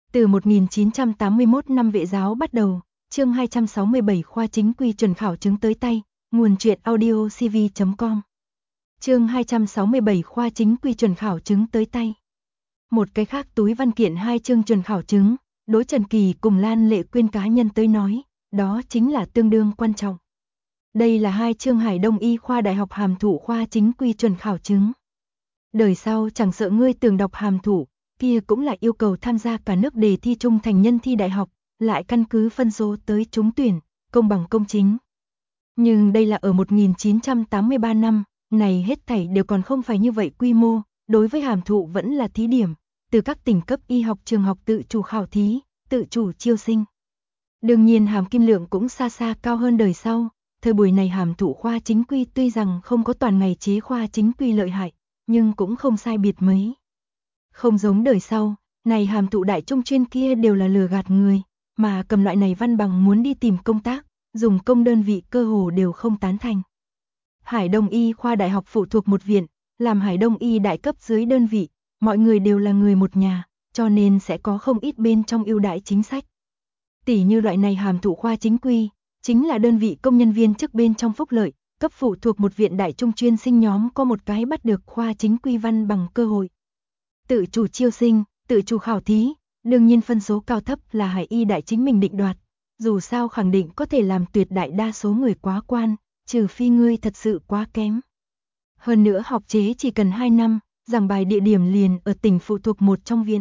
Từ 1981 năm vệ giáo bắt đầu, chương 267 khoa chính quy chuẩn khảo chứng tới tay, nguồn truyện audio cv.com. Chương 267 khoa chính quy chuẩn khảo chứng tới tay. Một cái khác túi văn kiện 2 chương chuẩn khảo chứng, đối Trần Kỳ cùng Lan Lệ Quyên cá nhân tới nói, đó chính là tương đương quan trọng. Đây là 2 chương Hải Đông Y khoa Đại học hàm thụ khoa chính quy chuẩn khảo chứng. Đời sau chẳng sợ ngươi tưởng đọc hàm thụ, kia cũng là yêu cầu tham gia cả nước đề thi trung thành nhân thi đại học, lại căn cứ phân số tới trúng tuyển, công bằng công chính. Nhưng đây là ở 1983 năm, này hết thảy đều còn không phải như vậy quy mô, đối với hàm thụ vẫn là thí điểm, từ các tỉnh cấp y học trường học tự chủ khảo thí, tự chủ chiêu sinh. Đương nhiên hàm kim lượng cũng xa xa cao hơn đời sau, thời buổi này hàm thụ khoa chính quy tuy rằng không có toàn ngày chế khoa chính quy lợi hại, nhưng cũng không sai biệt mấy. Không giống đời sau, này hàm thụ đại trung chuyên kia đều là lừa gạt người, mà cầm loại này văn bằng muốn đi tìm công tác, dùng công đơn vị cơ hồ đều không tán thành. Hải Đông Y khoa đại học phụ thuộc một viện, làm Hải Đông Y đại cấp dưới đơn vị, mọi người đều là người một nhà, cho nên sẽ có không ít bên trong ưu đãi chính sách. Tỷ như loại này hàm thụ khoa chính quy, chính là đơn vị công nhân viên chức bên trong phúc lợi, cấp phụ thuộc một viện đại trung chuyên sinh nhóm có một cái bắt được khoa chính quy văn bằng cơ hội. Tự chủ chiêu sinh, tự chủ khảo thí, đương nhiên phân số cao thấp là Hải Y đại chính mình định đoạt, dù sao khẳng định có thể làm tuyệt đại đa số người quá quan, trừ phi ngươi thật sự quá kém. Hơn nữa học chế chỉ cần 2 năm, giảng bài địa điểm liền ở tỉnh phụ thuộc một trong viện.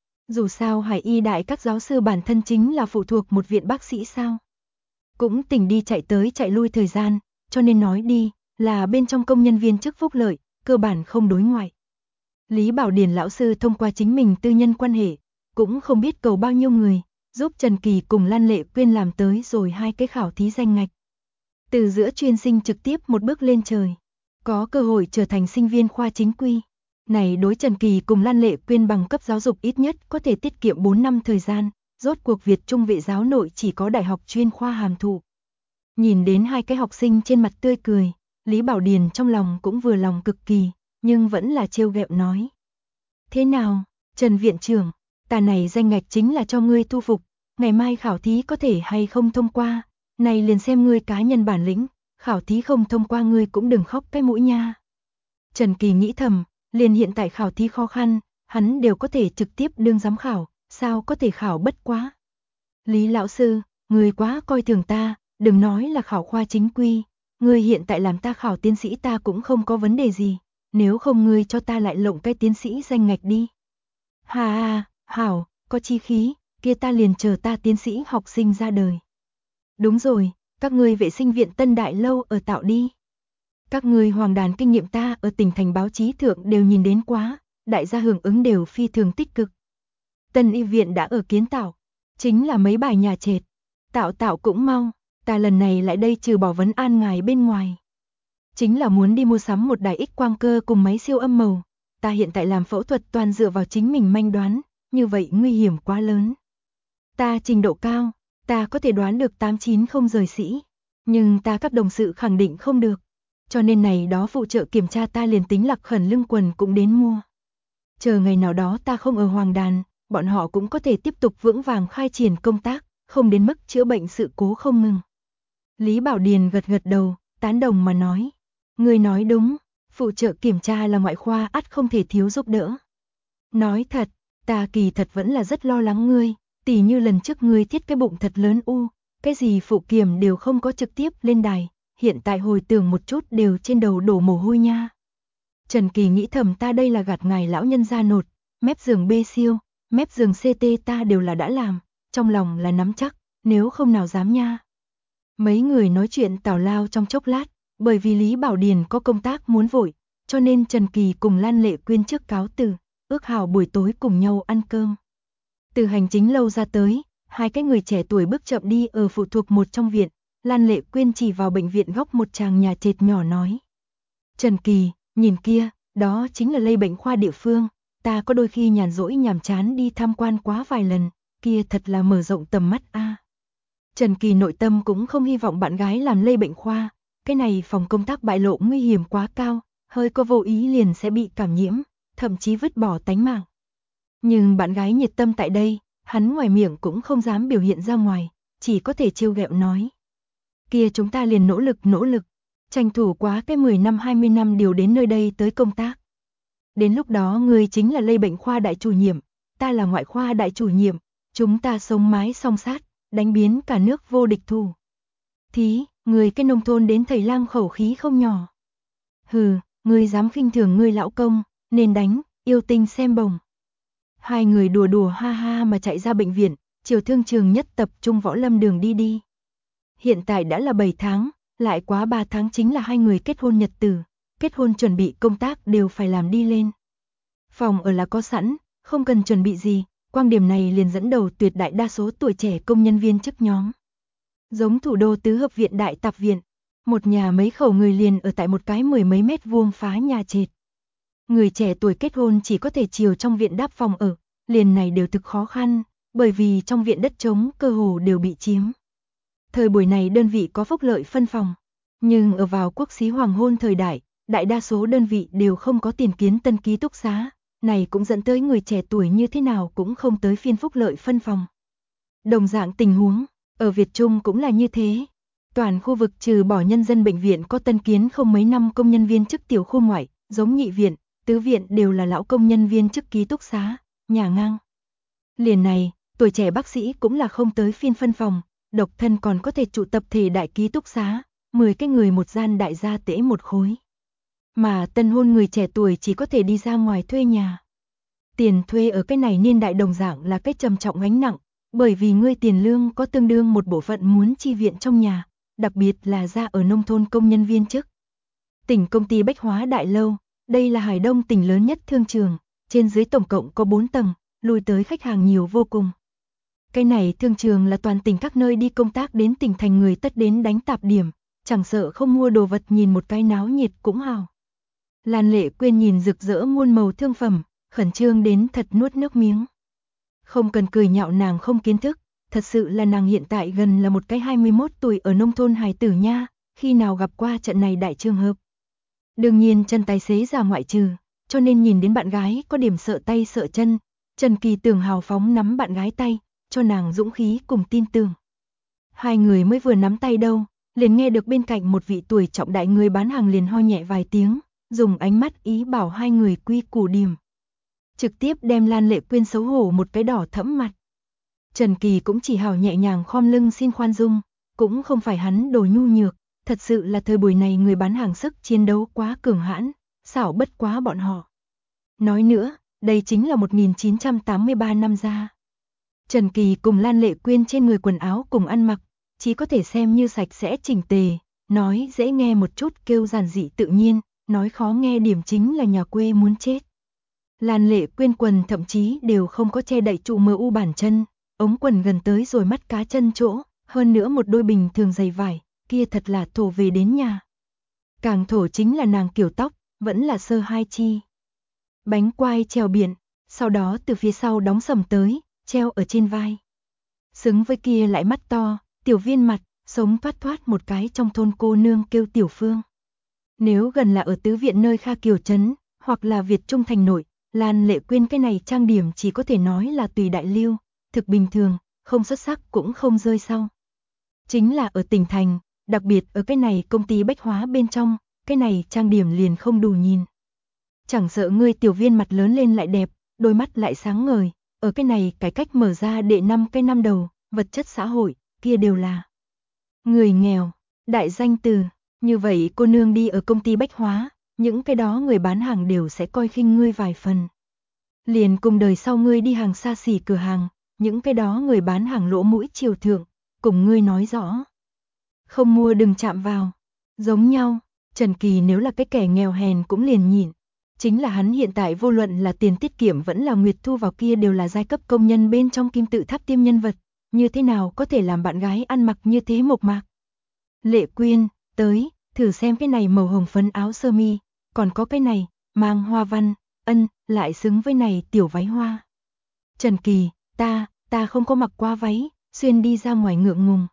Dù sao Hải Y đại các giáo sư bản thân chính là phụ thuộc một viện bác sĩ sao. Cũng tỉnh đi chạy tới chạy lui thời gian, cho nên nói đi, là bên trong công nhân viên chức phúc lợi, cơ bản không đối ngoại. Lý Bảo Điền lão sư thông qua chính mình tư nhân quan hệ, cũng không biết cầu bao nhiêu người, giúp Trần Kỳ cùng Lan Lệ Quyên làm tới rồi 2 cái khảo thí danh ngạch. Từ giữa chuyên sinh trực tiếp một bước lên trời, có cơ hội trở thành sinh viên khoa chính quy. Này đối Trần Kỳ cùng Lan Lệ Quyên bằng cấp giáo dục ít nhất có thể tiết kiệm 4 năm thời gian, rốt cuộc Việt Trung vệ giáo nội chỉ có đại học chuyên khoa hàm thụ. Nhìn đến 2 cái học sinh trên mặt tươi cười, Lý Bảo Điền trong lòng cũng vừa lòng cực kỳ, nhưng vẫn là trêu ghẹo nói. Thế nào, Trần viện trưởng, ta này danh ngạch chính là cho ngươi thu phục, ngày mai khảo thí có thể hay không thông qua, này liền xem ngươi cá nhân bản lĩnh, khảo thí không thông qua ngươi cũng đừng khóc cái mũi nha. Trần Kỳ nghĩ thầm, liền hiện tại khảo thí khó khăn, hắn đều có thể trực tiếp đương giám khảo, sao có thể khảo bất quá. Lý lão sư, ngươi quá coi thường ta, đừng nói là khảo khoa chính quy, ngươi hiện tại làm ta khảo tiến sĩ ta cũng không có vấn đề gì, nếu không ngươi cho ta lại lộng cái tiến sĩ danh ngạch đi. Hà hảo, có chi khí, kia ta liền chờ ta tiến sĩ học sinh ra đời. Đúng rồi, các ngươi vệ sinh viện Tân Đại Lâu ở tạo đi. Các ngươi hoàng đàn kinh nghiệm ta ở tỉnh thành báo chí thượng đều nhìn đến quá, đại gia hưởng ứng đều phi thường tích cực. Tân Y viện đã ở kiến tạo, chính là mấy bài nhà trệt, tạo cũng mau, ta lần này lại đây trừ bỏ vấn an ngài bên ngoài. Chính là muốn đi mua sắm một đài X quang cơ cùng máy siêu âm màu, ta hiện tại làm phẫu thuật toàn dựa vào chính mình manh đoán, như vậy nguy hiểm quá lớn. Ta trình độ cao, ta có thể đoán được 890 rời sĩ, nhưng ta các đồng sự khẳng định không được, cho nên này đó phụ trợ kiểm tra ta liền tính lạc khẩn lưng quần cũng đến mua. Chờ ngày nào đó ta không ở hoàng đàn, bọn họ cũng có thể tiếp tục vững vàng khai triển công tác, không đến mức chữa bệnh sự cố không ngừng. Lý Bảo Điền gật gật đầu, tán đồng mà nói. Ngươi nói đúng, phụ trợ kiểm tra là ngoại khoa ắt không thể thiếu giúp đỡ. Nói thật, ta kỳ thật vẫn là rất lo lắng ngươi, tỉ như lần trước ngươi thiết cái bụng thật lớn cái gì phụ kiểm đều không có trực tiếp lên đài, hiện tại hồi tưởng một chút đều trên đầu đổ mồ hôi nha. Trần Kỳ nghĩ thầm ta đây là gạt ngài lão nhân ra nột, mép giường B siêu, mép giường CT ta đều là đã làm, trong lòng là nắm chắc, nếu không nào dám nha. Mấy người nói chuyện tào lao trong chốc lát, bởi vì Lý Bảo Điền có công tác muốn vội, cho nên Trần Kỳ cùng Lan Lệ Quyên trước cáo từ, ước hảo buổi tối cùng nhau ăn cơm. Từ hành chính lâu ra tới, 2 cái người trẻ tuổi bước chậm đi ở phụ thuộc một trong viện, Lan Lệ Quyên chỉ vào bệnh viện góc một tràng nhà trệt nhỏ nói. Trần Kỳ, nhìn kia, đó chính là lây bệnh khoa địa phương, ta có đôi khi nhàn rỗi nhàm chán đi tham quan quá vài lần, kia thật là mở rộng tầm mắt a. Trần Kỳ nội tâm cũng không hy vọng bạn gái làm lây bệnh khoa, cái này phòng công tác bại lộ nguy hiểm quá cao, hơi có vô ý liền sẽ bị cảm nhiễm, thậm chí vứt bỏ tánh mạng. Nhưng bạn gái nhiệt tâm tại đây, Hắn ngoài miệng cũng không dám biểu hiện ra ngoài, chỉ có thể trêu ghẹo nói. Kia chúng ta liền nỗ lực, tranh thủ quá cái 10 năm 20 năm điều đến nơi đây tới công tác. Đến lúc đó ngươi chính là lây bệnh khoa đại chủ nhiệm, ta là ngoại khoa đại chủ nhiệm, chúng ta sống mái song sát, đánh biến cả nước vô địch thủ. Thí, người cái nông thôn đến thầy lang khẩu khí không nhỏ. Hừ, ngươi dám khinh thường ngươi lão công, nên đánh, yêu tinh xem bồng. Hai người đùa đùa ha ha mà chạy ra bệnh viện, chiều thương trường nhất tập trung võ lâm đường đi. Hiện tại đã là 7 tháng, lại quá 3 tháng chính là hai người kết hôn nhật tử, kết hôn chuẩn bị công tác đều phải làm đi lên. Phòng ở là có sẵn, không cần chuẩn bị gì, quan điểm này liền dẫn đầu tuyệt đại đa số tuổi trẻ công nhân viên chức nhóm. Giống thủ đô tứ hợp viện đại tạp viện, một nhà mấy khẩu người liền ở tại một cái 10 mấy mét vuông phá nhà trệt. Người trẻ tuổi kết hôn chỉ có thể chiều trong viện đáp phòng ở, liền này đều thực khó khăn, bởi vì trong viện đất trống cơ hồ đều bị chiếm. Thời buổi này đơn vị có phúc lợi phân phòng, nhưng ở vào quốc xí hoàng hôn thời đại, đại đa số đơn vị đều không có tiền kiến tân ký túc xá, này cũng dẫn tới người trẻ tuổi như thế nào cũng không tới phiên phúc lợi phân phòng. Đồng dạng tình huống, ở Việt Trung cũng là như thế. Toàn khu vực trừ bỏ nhân dân bệnh viện có tân kiến không mấy năm công nhân viên chức tiểu khu ngoại, giống nhị viện, tứ viện đều là lão công nhân viên chức ký túc xá, nhà ngang. Liền này, tuổi trẻ bác sĩ cũng là không tới phiên phân phòng, độc thân còn có thể trụ tập thể đại ký túc xá, 10 cái người một gian đại gia tễ một khối. Mà tân hôn người trẻ tuổi chỉ có thể đi ra ngoài thuê nhà. Tiền thuê ở cái này niên đại đồng dạng là cái trầm trọng gánh nặng, bởi vì ngươi tiền lương có tương đương một bộ phận muốn chi viện trong nhà, đặc biệt là ra ở nông thôn công nhân viên chức. Tỉnh công ty Bách Hóa Đại Lâu, đây là Hải Đông tỉnh lớn nhất thương trường, trên dưới tổng cộng có 4 tầng, lui tới khách hàng nhiều vô cùng. Cái này thương trường là toàn tỉnh các nơi đi công tác đến tỉnh thành người tất đến đánh tạp điểm, chẳng sợ không mua đồ vật nhìn một cái náo nhiệt cũng hào. Lan Lệ Quyên nhìn rực rỡ muôn màu thương phẩm, khẩn trương đến thật nuốt nước miếng. Không cần cười nhạo nàng không kiến thức, thật sự là nàng hiện tại gần là một cái 21 tuổi ở nông thôn hài tử nha, khi nào gặp qua trận này đại trường hợp. Đương nhiên chân tài xế ra ngoại trừ, cho nên nhìn đến bạn gái có điểm sợ tay sợ chân, Trần Kỳ Tường hào phóng nắm bạn gái tay, cho nàng dũng khí cùng tin tưởng. Hai người mới vừa nắm tay đâu, liền nghe được bên cạnh một vị tuổi trọng đại người bán hàng liền ho nhẹ vài tiếng, dùng ánh mắt ý bảo hai người quy củ điểm. Trực tiếp đem Lan Lệ Quyên xấu hổ một cái đỏ thẫm mặt. Trần Kỳ cũng chỉ hào nhẹ nhàng khom lưng xin khoan dung, cũng không phải hắn đồ nhu nhược, thật sự là thời buổi này người bán hàng sức chiến đấu quá cường hãn, xảo bất quá bọn họ. Nói nữa, đây chính là 1983 năm ra. Trần Kỳ cùng Lan Lệ Quyên trên người quần áo cùng ăn mặc, chỉ có thể xem như sạch sẽ chỉnh tề, nói dễ nghe một chút kêu giản dị tự nhiên, nói khó nghe điểm chính là nhà quê muốn chết. Lan Lệ Quyên quần thậm chí đều không có che đậy trụ mờ u bản chân, ống quần gần tới rồi mắt cá chân chỗ, hơn nữa một đôi bình thường giày vải, kia thật là thổ về đến nhà. Càng thổ chính là nàng kiểu tóc, vẫn là sơ hai chi. Bánh quai treo biển, sau đó từ phía sau đóng sầm tới, treo ở trên vai. Xứng với kia lại mắt to, tiểu viên mặt, sống thoát thoát một cái trong thôn cô nương kêu Tiểu Phương. Nếu gần là ở tứ viện nơi Kha Kiều Trấn, hoặc là Việt Trung thành nội, Lan Lệ Quyên cái này trang điểm chỉ có thể nói là tùy đại lưu, thực bình thường, không xuất sắc cũng không rơi sau. Chính là ở tỉnh thành, đặc biệt ở cái này công ty bách hóa bên trong, cái này trang điểm liền không đủ nhìn. Chẳng sợ ngươi tiểu viên mặt lớn lên lại đẹp, đôi mắt lại sáng ngời, ở cái này cái cách mở ra đệ 5 cái năm đầu, vật chất xã hội, kia đều là người nghèo, đại danh từ, như vậy cô nương đi ở công ty bách hóa, những cái đó người bán hàng đều sẽ coi khinh ngươi vài phần. Liền cùng đời sau ngươi đi hàng xa xỉ cửa hàng, những cái đó người bán hàng lỗ mũi chiều thượng, cùng ngươi nói rõ. Không mua đừng chạm vào. Giống nhau, Trần Kỳ nếu là cái kẻ nghèo hèn cũng liền nhịn. Chính là hắn hiện tại vô luận là tiền tiết kiệm vẫn là nguyệt thu vào kia đều là giai cấp công nhân bên trong kim tự tháp tiêm nhân vật. Như thế nào có thể làm bạn gái ăn mặc như thế mộc mạc. Lệ Quyên, tới, thử xem cái này màu hồng phấn áo sơ mi, còn có cái này, mang hoa văn, lại xứng với này tiểu váy hoa. Trần Kỳ, ta không có mặc qua váy, xuyên đi ra ngoài ngượng ngùng.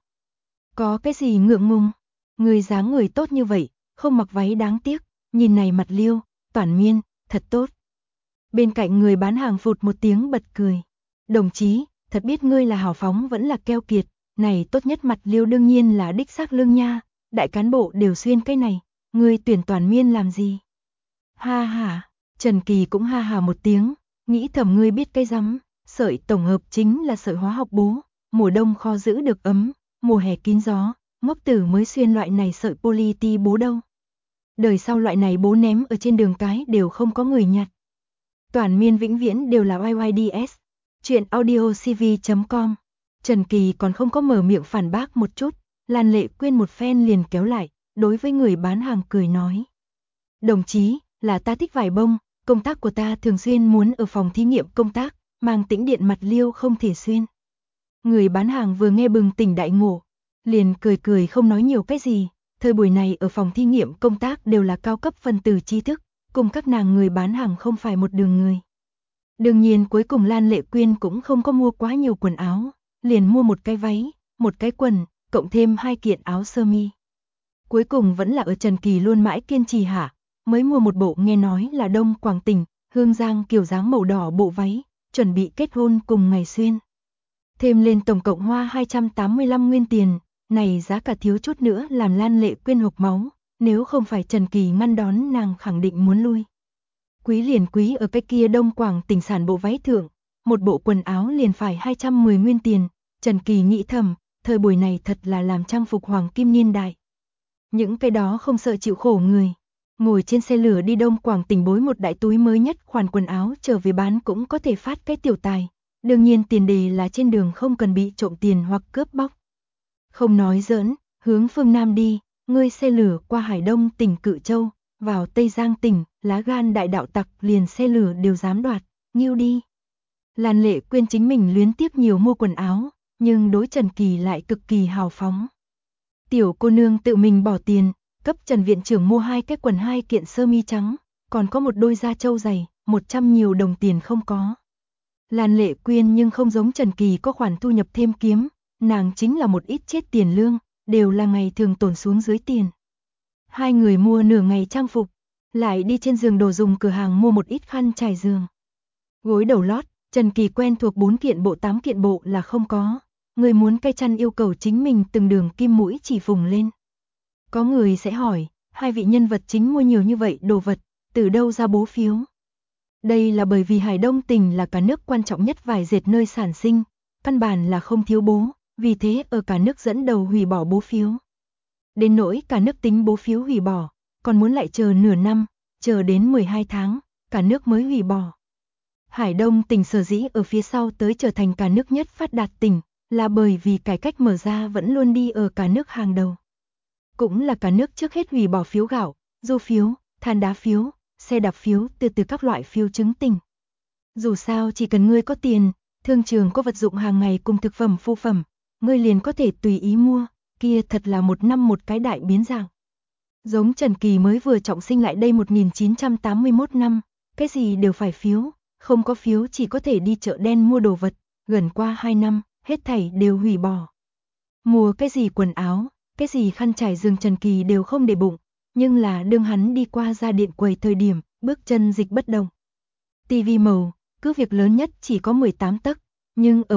Có cái gì ngượng ngùng? Người dáng người tốt như vậy, không mặc váy đáng tiếc, nhìn này mặt liêu, toản miên, thật tốt. Bên cạnh người bán hàng phụt một tiếng bật cười. Đồng chí, thật biết ngươi là hào phóng vẫn là keo kiệt, này tốt nhất mặt Liêu đương nhiên là đích xác lương nha, đại cán bộ đều xuyên cái này, ngươi tuyển toàn miên làm gì? Ha ha, Trần Kỳ cũng ha ha một tiếng, nghĩ thầm ngươi biết cái rắm, sợi tổng hợp chính là sợi hóa học bố, mùa đông kho giữ được ấm, mùa hè kín gió, ngốc tử mới xuyên loại này sợi polyeti bố đâu. Đời sau loại này bố ném ở trên đường cái đều không có người nhặt. Toàn miên vĩnh viễn đều là YYDS. Chuyện audiocv.com. Trần Kỳ còn không có mở miệng phản bác một chút, Lan Lệ Quyên một phen liền kéo lại, đối với người bán hàng cười nói. Đồng chí, là ta thích vải bông, công tác của ta thường xuyên muốn ở phòng thí nghiệm công tác, mang tĩnh điện mặt Liêu không thể xuyên. Người bán hàng vừa nghe bừng tỉnh đại ngộ, liền cười cười không nói nhiều cái gì, thời buổi này ở phòng thí nghiệm công tác đều là cao cấp phân tử trí thức, cùng các nàng người bán hàng không phải một đường người. Đương nhiên cuối cùng Lan Lệ Quyên cũng không có mua quá nhiều quần áo, liền mua một cái váy, một cái quần, cộng thêm 2 kiện áo sơ mi. Cuối cùng vẫn là ở Trần Kỳ luôn mãi kiên trì hạ, mới mua một bộ nghe nói là Đông Quảng Tỉnh, Hương Giang kiểu dáng màu đỏ bộ váy, chuẩn bị kết hôn cùng ngày xuyên. Thêm lên tổng cộng hoa 285 nguyên tiền, này giá cả thiếu chút nữa làm Lan Lệ Quyên hộc máu, nếu không phải Trần Kỳ ngăn đón nàng khẳng định muốn lui. Quý liền quý ở cái kia Đông Quảng Tỉnh sản bộ váy thượng, một bộ quần áo liền phải 210 nguyên tiền, Trần Kỳ nghĩ thầm, thời buổi này thật là làm trang phục hoàng kim niên đại. Những cái đó không sợ chịu khổ người, ngồi trên xe lửa đi Đông Quảng Tỉnh bối một đại túi mới nhất khoản quần áo trở về bán cũng có thể phát cái tiểu tài. Đương nhiên tiền đề là trên đường không cần bị trộm tiền hoặc cướp bóc. Không nói giỡn, hướng phương Nam đi, ngươi xe lửa qua Hải Đông tỉnh Cự Châu, vào Tây Giang tỉnh, lá gan đại đạo tặc liền xe lửa đều dám đoạt, nghiêu đi. Lan Lệ Quyên chính mình luyến tiếc nhiều mua quần áo, nhưng đối Trần Kỳ lại cực kỳ hào phóng. Tiểu cô nương tự mình bỏ tiền, cấp Trần viện trưởng mua 2 cái quần 2 kiện sơ mi trắng, còn có một đôi da trâu giày, 100 nhiều đồng tiền không có. Lan Lệ Quyên nhưng không giống Trần Kỳ có khoản thu nhập thêm kiếm, nàng chính là một ít chết tiền lương, đều là ngày thường tổn xuống dưới tiền. Hai người mua nửa ngày trang phục, lại đi trên giường đồ dùng cửa hàng mua một ít khăn trải giường. Gối đầu lót, Trần Kỳ quen thuộc 4 kiện bộ 8 kiện bộ là không có, người muốn cây chăn yêu cầu chính mình từng đường kim mũi chỉ phùng lên. Có người sẽ hỏi, hai vị nhân vật chính mua nhiều như vậy đồ vật, từ đâu ra bố phiếu? Đây là bởi vì Hải Đông tỉnh là cả nước quan trọng nhất vải dệt nơi sản sinh, căn bản là không thiếu bố, vì thế ở cả nước dẫn đầu hủy bỏ bố phiếu. Đến nỗi cả nước tính bố phiếu hủy bỏ, còn muốn lại chờ nửa năm, chờ đến 12 tháng, cả nước mới hủy bỏ. Hải Đông tỉnh sở dĩ ở phía sau tới trở thành cả nước nhất phát đạt tỉnh, là bởi vì cải cách mở ra vẫn luôn đi ở cả nước hàng đầu. Cũng là cả nước trước hết hủy bỏ phiếu gạo, du phiếu, than đá phiếu, xe đạp phiếu từ các loại phiếu chứng tỉnh. Dù sao chỉ cần ngươi có tiền, thương trường có vật dụng hàng ngày cùng thực phẩm phụ phẩm, ngươi liền có thể tùy ý mua, kia thật là một năm một cái đại biến dạng. Giống Trần Kỳ mới vừa trọng sinh lại đây 1981 năm, cái gì đều phải phiếu, không có phiếu chỉ có thể đi chợ đen mua đồ vật, gần qua 2 năm, hết thảy đều hủy bỏ. Mua cái gì quần áo, cái gì khăn trải giường Trần Kỳ đều không để bụng, nhưng là đương hắn đi qua ra điện quầy thời điểm, bước chân dịch bất động. TV màu, cứ việc lớn nhất chỉ có 18 tấc, nhưng ở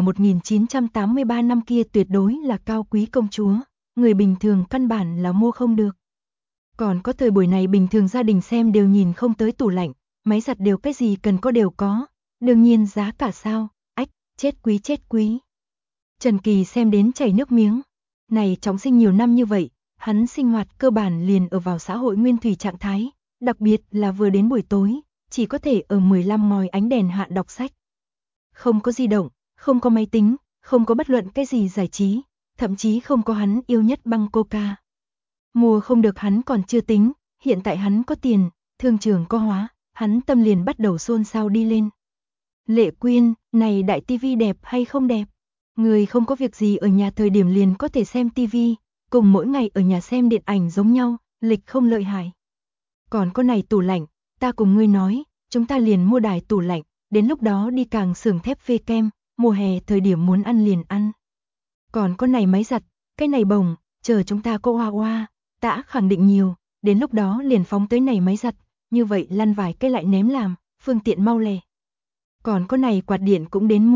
1983 năm kia tuyệt đối là cao quý công chúa, người bình thường căn bản là mua không được. Còn có thời buổi này bình thường gia đình xem đều nhìn không tới tủ lạnh, máy giặt đều cái gì cần có đều có, đương nhiên giá cả sao, ách, chết quý. Trần Kỳ xem đến chảy nước miếng, này trọng sinh nhiều năm như vậy, hắn sinh hoạt cơ bản liền ở vào xã hội nguyên thủy trạng thái, đặc biệt là vừa đến buổi tối, chỉ có thể ở 15 ngòi ánh đèn hạ đọc sách. Không có di động, không có máy tính, không có bất luận cái gì giải trí, thậm chí không có hắn yêu nhất băng coca. Mua không được hắn còn chưa tính, hiện tại hắn có tiền, thương trường có hóa, hắn tâm liền bắt đầu xôn xao đi lên. Lệ Quyên, này đại tivi đẹp hay không đẹp? Người không có việc gì ở nhà thời điểm liền có thể xem tivi, cùng mỗi ngày ở nhà xem điện ảnh giống nhau, lịch không lợi hại. Còn có này tủ lạnh, ta cùng ngươi nói, chúng ta liền mua đài tủ lạnh, đến lúc đó đi càng xưởng thép phê kem, mùa hè thời điểm muốn ăn liền ăn. Còn có này máy giặt, cái này bồng, chờ chúng ta có hoa, tã khẳng định nhiều, đến lúc đó liền phóng tới này máy giặt, như vậy lăn vài cái lại ném làm, phương tiện mau lẹ. Còn có này quạt điện cũng đến mua,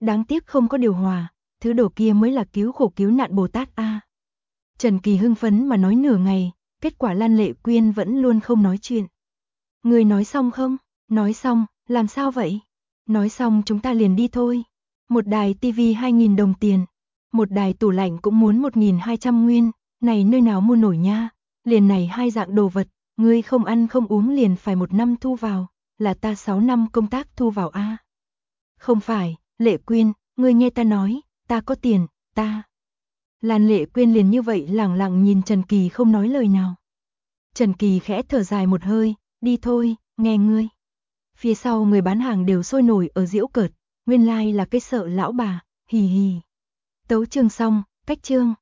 Đáng tiếc không có điều hòa, thứ đồ kia mới là cứu khổ cứu nạn Bồ Tát a. Trần Kỳ hưng phấn mà nói nửa ngày, kết quả Lan Lệ Quyên vẫn luôn không nói chuyện. Người nói xong không? Nói xong, làm sao vậy? Nói xong chúng ta liền đi thôi. Một đài tivi 2.000 đồng tiền, một đài tủ lạnh cũng muốn 1.200 nguyên, này nơi nào mua nổi nha. Liền này hai dạng đồ vật, ngươi không ăn không uống liền phải 1 năm thu vào, là ta 6 năm công tác thu vào a. Không phải, Lệ Quyên, ngươi nghe ta nói, ta có tiền, ta. Lan Lệ Quyên liền như vậy lẳng lặng nhìn Trần Kỳ không nói lời nào. Trần Kỳ khẽ thở dài một hơi, đi thôi, nghe ngươi. Phía sau người bán hàng đều sôi nổi ở giễu cợt, nguyên lai là cái sợ lão bà, hì hì. Tấu chương xong, cách chương.